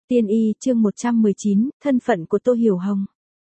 Tiên y chương 119, thân phận của Tô Hiểu Hồng.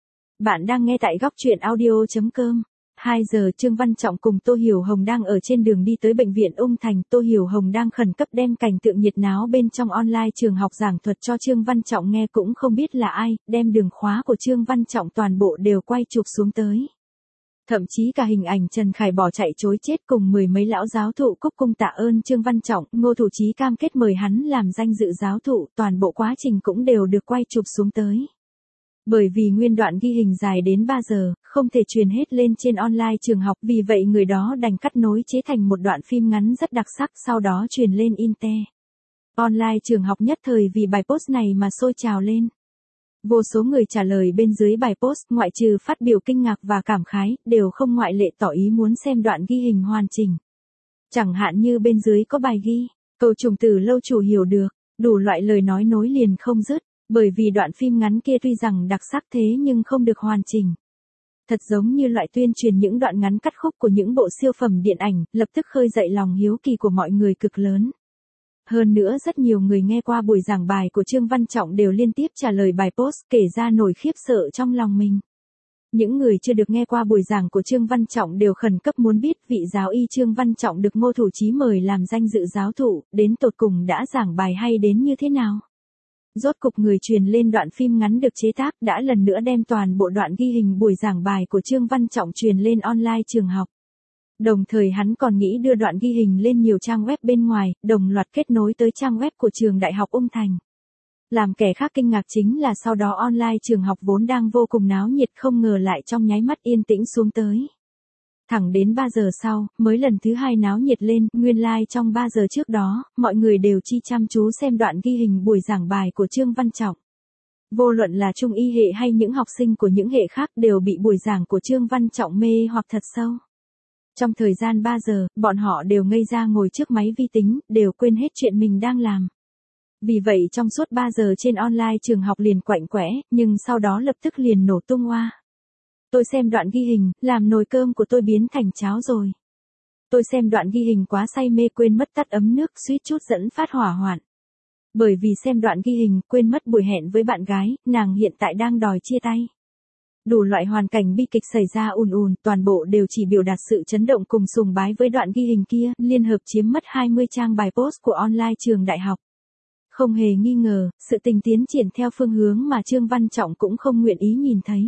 Bạn đang nghe tại góc truyện audio.com. 2 giờ Trương Văn Trọng cùng Tô Hiểu Hồng đang ở trên đường đi tới bệnh viện Ung Thành. Tô Hiểu Hồng đang khẩn cấp đem cảnh tượng nhiệt náo bên trong online trường học giảng thuật cho Trương Văn Trọng nghe, cũng không biết là ai, đem đường khóa của Trương Văn Trọng toàn bộ đều quay chụp xuống tới. Thậm chí cả hình ảnh Trần Khải bỏ chạy chối chết cùng mười mấy lão giáo thụ cúc cung tạ ơn Trương Văn Trọng, Ngô Thủ Chí cam kết mời hắn làm danh dự giáo thụ, toàn bộ quá trình cũng đều được quay chụp xuống tới. Bởi vì nguyên đoạn ghi hình dài đến 3 giờ, không thể truyền hết lên trên online trường học, vì vậy người đó đành cắt nối chế thành một đoạn phim ngắn rất đặc sắc, sau đó truyền lên Internet. Online trường học nhất thời vì bài post này mà sôi trào lên. Vô số người trả lời bên dưới bài post, ngoại trừ phát biểu kinh ngạc và cảm khái, đều không ngoại lệ tỏ ý muốn xem đoạn ghi hình hoàn chỉnh. Chẳng hạn như bên dưới có bài ghi, câu trùng từ lâu chủ hiểu được, đủ loại lời nói nối liền không dứt, bởi vì đoạn phim ngắn kia tuy rằng đặc sắc thế nhưng không được hoàn chỉnh. Thật giống như loại tuyên truyền những đoạn ngắn cắt khúc của những bộ siêu phẩm điện ảnh, lập tức khơi dậy lòng hiếu kỳ của mọi người cực lớn. Hơn nữa rất nhiều người nghe qua buổi giảng bài của Trương Văn Trọng đều liên tiếp trả lời bài post, kể ra nỗi khiếp sợ trong lòng mình. Những người chưa được nghe qua buổi giảng của Trương Văn Trọng đều khẩn cấp muốn biết vị giáo y Trương Văn Trọng được Ngô Thủ Chí mời làm danh dự giáo thụ, đến tột cùng đã giảng bài hay đến như thế nào. Rốt cục người truyền lên đoạn phim ngắn được chế tác đã lần nữa đem toàn bộ đoạn ghi hình buổi giảng bài của Trương Văn Trọng truyền lên online trường học. Đồng thời hắn còn nghĩ đưa đoạn ghi hình lên nhiều trang web bên ngoài, đồng loạt kết nối tới trang web của trường Đại học Ung Thành. Làm kẻ khác kinh ngạc chính là sau đó online trường học vốn đang vô cùng náo nhiệt không ngờ lại trong nháy mắt yên tĩnh xuống tới. Thẳng đến 3 giờ sau, mới lần thứ 2 náo nhiệt lên, nguyên lai trong 3 giờ trước đó, mọi người đều chi chăm chú xem đoạn ghi hình buổi giảng bài của Trương Văn Trọng. Vô luận là trung y hệ hay những học sinh của những hệ khác đều bị buổi giảng của Trương Văn Trọng mê hoặc thật sâu. Trong thời gian 3 giờ, bọn họ đều ngây ra ngồi trước máy vi tính, đều quên hết chuyện mình đang làm. Vì vậy trong suốt 3 giờ trên online trường học liền quạnh quẽ, nhưng sau đó lập tức liền nổ tung oa. Tôi xem đoạn ghi hình, làm nồi cơm của tôi biến thành cháo rồi. Tôi xem đoạn ghi hình quá say mê quên mất tắt ấm nước, suýt chút dẫn phát hỏa hoạn. Bởi vì xem đoạn ghi hình, quên mất buổi hẹn với bạn gái, nàng hiện tại đang đòi chia tay. Đủ loại hoàn cảnh bi kịch xảy ra ùn ùn, toàn bộ đều chỉ biểu đạt sự chấn động cùng sùng bái với đoạn ghi hình kia, liên hợp chiếm mất 20 trang bài post của online trường đại học. Không hề nghi ngờ, sự tình tiến triển theo phương hướng mà Trương Văn Trọng cũng không nguyện ý nhìn thấy.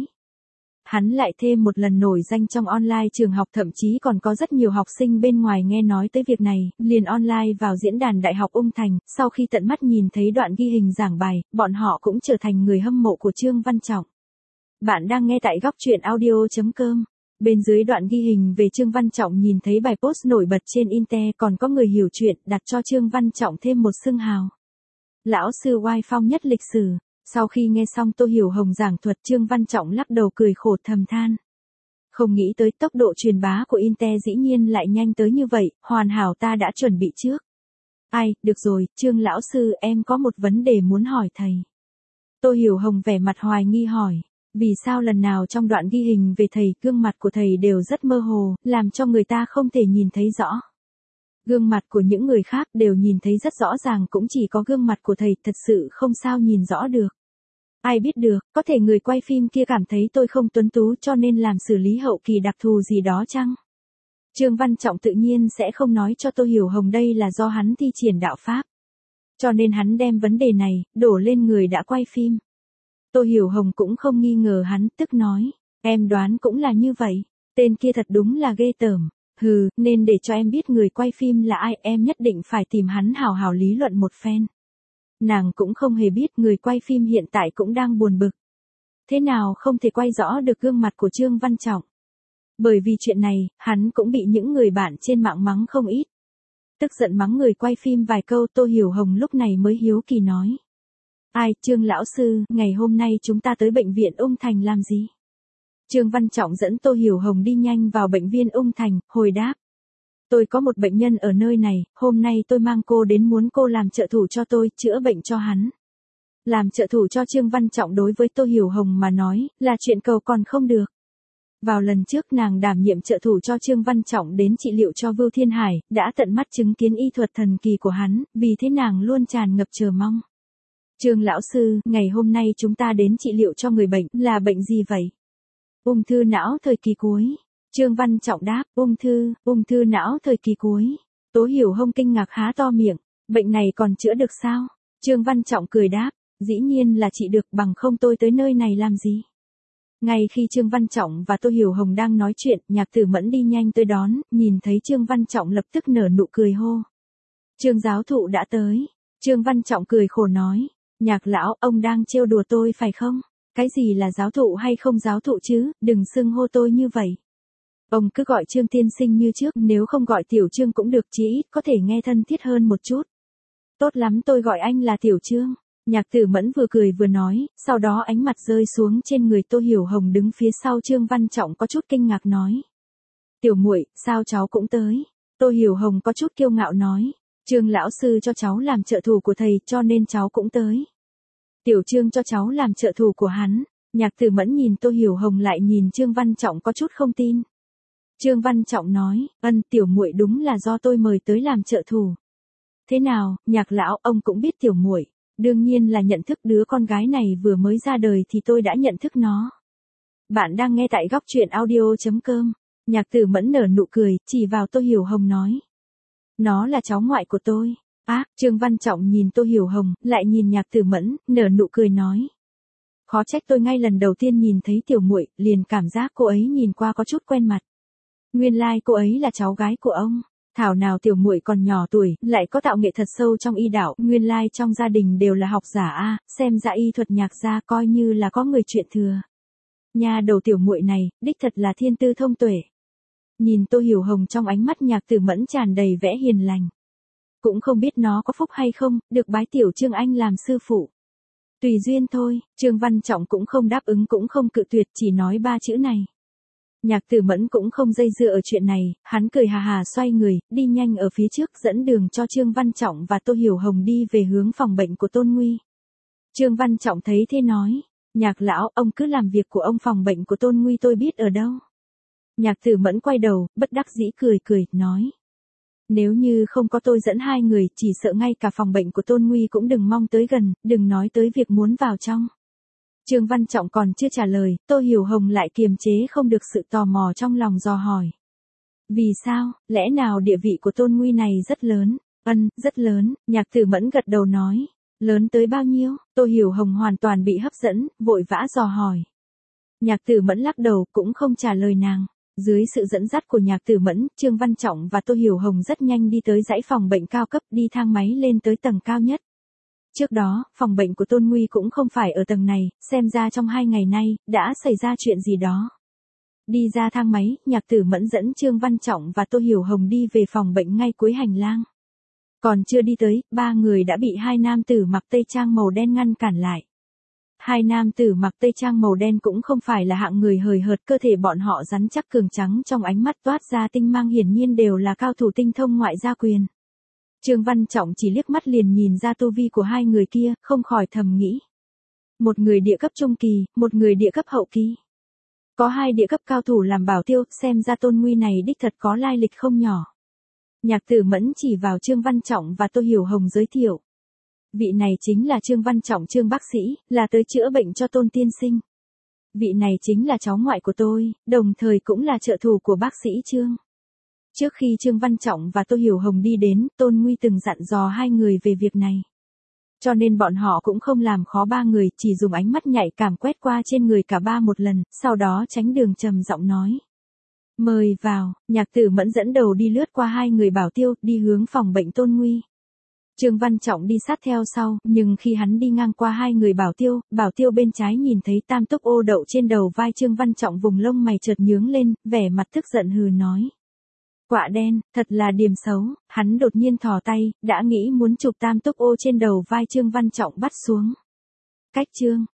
Hắn lại thêm một lần nổi danh trong online trường học, thậm chí còn có rất nhiều học sinh bên ngoài nghe nói tới việc này, liền online vào diễn đàn Đại học Ung Thành, sau khi tận mắt nhìn thấy đoạn ghi hình giảng bài, bọn họ cũng trở thành người hâm mộ của Trương Văn Trọng. Bạn đang nghe tại góc truyện audio.com. Bên dưới đoạn ghi hình về Trương Văn Trọng nhìn thấy bài post nổi bật trên Internet, còn có người hiểu chuyện đặt cho Trương Văn Trọng thêm một xưng hào. Lão sư oai phong nhất lịch sử. Sau khi nghe xong Tô Hiểu Hồng giảng thuật, Trương Văn Trọng lắc đầu cười khổ thầm than. Không nghĩ tới tốc độ truyền bá của Internet dĩ nhiên lại nhanh tới như vậy, hoàn hảo ta đã chuẩn bị trước. Ai, được rồi, Trương lão sư em có một vấn đề muốn hỏi thầy. Tô Hiểu Hồng vẻ mặt hoài nghi hỏi. Vì sao lần nào trong đoạn ghi hình về thầy, gương mặt của thầy đều rất mơ hồ, làm cho người ta không thể nhìn thấy rõ. Gương mặt của những người khác đều nhìn thấy rất rõ ràng, cũng chỉ có gương mặt của thầy thật sự không sao nhìn rõ được. Ai biết được, có thể người quay phim kia cảm thấy tôi không tuấn tú cho nên làm xử lý hậu kỳ đặc thù gì đó chăng? Trương Văn Trọng tự nhiên sẽ không nói cho Tô Hiểu Hồng đây là do hắn thi triển đạo pháp. Cho nên hắn đem vấn đề này, đổ lên người đã quay phim. Tô Hiểu Hồng cũng không nghi ngờ hắn, tức nói, em đoán cũng là như vậy, tên kia thật đúng là ghê tởm, hừ, nên để cho em biết người quay phim là ai, em nhất định phải tìm hắn hào hào lý luận một phen. Nàng cũng không hề biết người quay phim hiện tại cũng đang buồn bực. Thế nào không thể quay rõ được gương mặt của Trương Văn Trọng. Bởi vì chuyện này, hắn cũng bị những người bạn trên mạng mắng không ít. Tức giận mắng người quay phim vài câu, Tô Hiểu Hồng lúc này mới hiếu kỳ nói. Ai, Trương lão sư, ngày hôm nay chúng ta tới bệnh viện Ung Thành làm gì? Trương Văn Trọng dẫn Tô Hiểu Hồng đi nhanh vào bệnh viện Ung Thành, hồi đáp. Tôi có một bệnh nhân ở nơi này, hôm nay tôi mang cô đến muốn cô làm trợ thủ cho tôi, chữa bệnh cho hắn. Làm trợ thủ cho Trương Văn Trọng đối với Tô Hiểu Hồng mà nói, là chuyện cầu còn không được. Vào lần trước nàng đảm nhiệm trợ thủ cho Trương Văn Trọng đến trị liệu cho Vưu Thiên Hải, đã tận mắt chứng kiến y thuật thần kỳ của hắn, vì thế nàng luôn tràn ngập chờ mong. Trương lão sư, ngày hôm nay chúng ta đến trị liệu cho người bệnh, là bệnh gì vậy? Ung thư não thời kỳ cuối. Trương Văn Trọng đáp, ung thư não thời kỳ cuối. Tố Hiểu Hông kinh ngạc há to miệng, bệnh này còn chữa được sao? Trương Văn Trọng cười đáp, dĩ nhiên là trị được, bằng không tôi tới nơi này làm gì? Ngay khi Trương Văn Trọng và Tô Hiểu Hồng đang nói chuyện, Nhạc Tử Mẫn đi nhanh tới đón, nhìn thấy Trương Văn Trọng lập tức nở nụ cười hô. Trương giáo thụ đã tới. Trương Văn Trọng cười khổ nói, Nhạc lão, ông đang trêu đùa tôi phải không? Cái gì là giáo thụ hay không giáo thụ chứ, đừng xưng hô tôi như vậy. Ông cứ gọi Trương tiên sinh như trước, nếu không gọi Tiểu Trương cũng được, chí ít có thể nghe thân thiết hơn một chút. Tốt lắm, tôi gọi anh là Tiểu Trương. Nhạc Tử Mẫn vừa cười vừa nói, sau đó ánh mặt rơi xuống trên người Tô Hiểu Hồng đứng phía sau Trương Văn Trọng có chút kinh ngạc nói. Tiểu muội, sao cháu cũng tới? Tô Hiểu Hồng có chút kiêu ngạo nói, Trương lão sư cho cháu làm trợ thủ của thầy cho nên cháu cũng tới. Tiểu Trương cho cháu làm trợ thủ của hắn. Nhạc Tử Mẫn nhìn Tô Hiểu Hồng lại nhìn Trương Văn Trọng có chút không tin. Trương Văn Trọng nói, tiểu muội đúng là do tôi mời tới làm trợ thủ. Thế nào, Nhạc lão, ông cũng biết tiểu muội, đương nhiên là nhận thức đứa con gái này vừa mới ra đời thì tôi đã nhận thức nó. Bạn đang nghe tại góc truyện audio.com. Nhạc Tử Mẫn nở nụ cười, chỉ vào Tô Hiểu Hồng nói. Nó là cháu ngoại của tôi. Trương Văn Trọng nhìn Tô Hiểu Hồng, lại nhìn Nhạc Tử Mẫn, nở nụ cười nói. Khó trách tôi ngay lần đầu tiên nhìn thấy tiểu muội, liền cảm giác cô ấy nhìn qua có chút quen mặt. Nguyên lai cô ấy là cháu gái của ông. Thảo nào tiểu muội còn nhỏ tuổi, lại có tạo nghệ thật sâu trong y đạo, nguyên lai trong gia đình đều là học giả xem ra y thuật Nhạc gia coi như là có người chuyện thừa. Nha đầu tiểu muội này, đích thật là thiên tư thông tuệ. Nhìn Tô Hiểu Hồng trong ánh mắt Nhạc Tử Mẫn tràn đầy vẻ hiền lành. Cũng không biết nó có phúc hay không, được bái Tiểu Trương anh làm sư phụ. Tùy duyên thôi, Trương Văn Trọng cũng không đáp ứng cũng không cự tuyệt, chỉ nói 3 chữ này. Nhạc Tử Mẫn cũng không dây dưa ở chuyện này, hắn cười hà hà xoay người, đi nhanh ở phía trước dẫn đường cho Trương Văn Trọng và Tô Hiểu Hồng đi về hướng phòng bệnh của Tôn Nguy. Trương Văn Trọng thấy thế nói, Nhạc lão, ông cứ làm việc của ông, phòng bệnh của Tôn Nguy tôi biết ở đâu. Nhạc Tử Mẫn quay đầu, bất đắc dĩ cười, nói. Nếu như không có tôi dẫn hai người, chỉ sợ ngay cả phòng bệnh của Tôn Nguy cũng đừng mong tới gần, đừng nói tới việc muốn vào trong. Trương Văn Trọng còn chưa trả lời, Tô Hiểu Hồng lại kiềm chế không được sự tò mò trong lòng dò hỏi. Vì sao, lẽ nào địa vị của Tôn Nguy này rất lớn? Rất lớn, Nhạc Tử Mẫn gật đầu nói. Lớn tới bao nhiêu? Tô Hiểu Hồng hoàn toàn bị hấp dẫn, vội vã dò hỏi. Nhạc Tử Mẫn lắc đầu, cũng không trả lời nàng. Dưới sự dẫn dắt của Nhạc Tử Mẫn, Trương Văn Trọng và Tô Hiểu Hồng rất nhanh đi tới dãy phòng bệnh cao cấp, đi thang máy lên tới tầng cao nhất. Trước đó, phòng bệnh của Tôn Nguy cũng không phải ở tầng này, xem ra trong 2 ngày nay, đã xảy ra chuyện gì đó. Đi ra thang máy, Nhạc Tử Mẫn dẫn Trương Văn Trọng và Tô Hiểu Hồng đi về phòng bệnh ngay cuối hành lang. Còn chưa đi tới, 3 người đã bị 2 nam tử mặc tây trang màu đen ngăn cản lại. 2 nam tử mặc tây trang màu đen cũng không phải là hạng người hời hợt, cơ thể bọn họ rắn chắc cường trắng, trong ánh mắt toát ra tinh mang, hiển nhiên đều là cao thủ tinh thông ngoại gia quyền. Trương Văn Trọng chỉ liếc mắt liền nhìn ra tu vi của 2 người kia, không khỏi thầm nghĩ. Một người địa cấp trung kỳ, một người địa cấp hậu kỳ. Có 2 địa cấp cao thủ làm bảo tiêu, xem ra Tôn Nguy này đích thật có lai lịch không nhỏ. Nhạc Tử Mẫn chỉ vào Trương Văn Trọng và Tô Hiểu Hồng giới thiệu. Vị này chính là Trương Văn Trọng, Trương bác sĩ, là tới chữa bệnh cho Tôn tiên sinh. Vị này chính là cháu ngoại của tôi, đồng thời cũng là trợ thủ của bác sĩ Trương. Trước khi Trương Văn Trọng và Tô Hiểu Hồng đi đến, Tôn Nguy từng dặn dò 2 người về việc này. Cho nên bọn họ cũng không làm khó 3 người, chỉ dùng ánh mắt nhạy cảm quét qua trên người cả 3 một lần, sau đó tránh đường trầm giọng nói. Mời vào. Nhạc Tử Mẫn dẫn đầu đi lướt qua 2 người bảo tiêu, đi hướng phòng bệnh Tôn Nguy. Trương Văn Trọng đi sát theo sau, nhưng khi hắn đi ngang qua 2 người bảo tiêu bên trái nhìn thấy tam túc ô đậu trên đầu vai Trương Văn Trọng, vùng lông mày chợt nhướng lên, vẻ mặt tức giận hừ nói. Quạ đen, thật là điềm xấu, hắn đột nhiên thò tay, đã nghĩ muốn chụp tam túc ô trên đầu vai Trương Văn Trọng bắt xuống. Cách Trương